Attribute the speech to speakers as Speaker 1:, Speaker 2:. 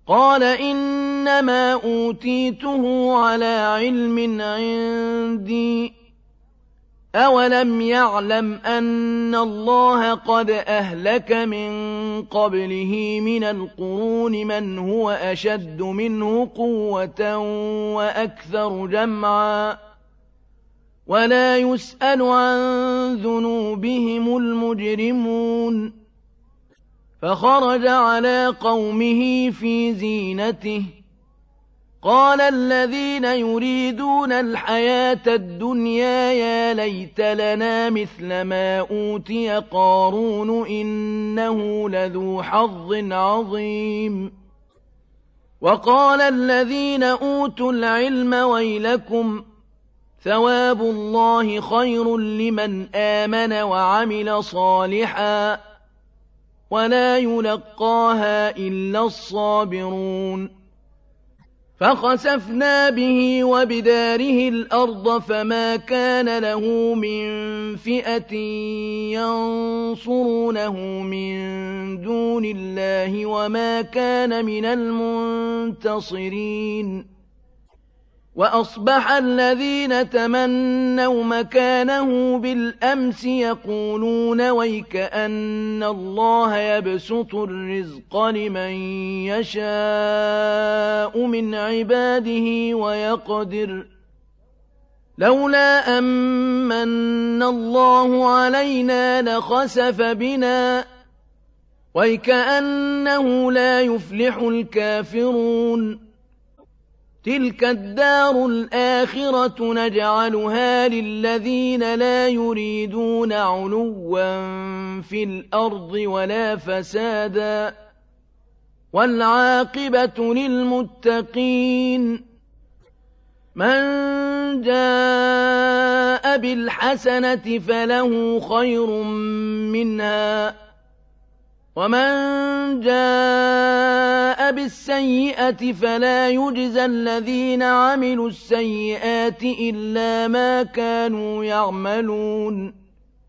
Speaker 1: قال إنما أوتيته على علم عندي أولم يعلم أن الله قد أهلك من قبله من القرون من هو أشد منه قوة وأكثر جمعا ولا يسأل عن ذنوبهم المجرمون فخرج على قومه في زينته قال الذين يريدون الحياة الدنيا يا ليت لنا مثل ما أوتي قارون إنه لذو حظ عظيم وقال الذين أوتوا العلم ويلكم ثواب الله خير لمن آمن وعمل صالحا ولا يلقاها إلا الصابرون فخسفنا به وبداره الأرض فما كان له من فئة ينصرونه من دون الله وما كان من المنتصرين وأصبح الذين تمنوا مكانه بالأمس يقولون ويكأن الله يبسط الرزق لمن يشاء من عباده ويقدر لولا أمن الله علينا لخسف بنا ويكأنه لا يفلح الكافرون تلك الدار الآخرة نجعلها للذين لا يريدون علوا في الأرض ولا فسادا والعاقبة للمتقين من جاء بالحسنة فله خير منها ومن جاء بالسيئة فلا يجزى الذين عملوا السيئات إلا ما كانوا يعملون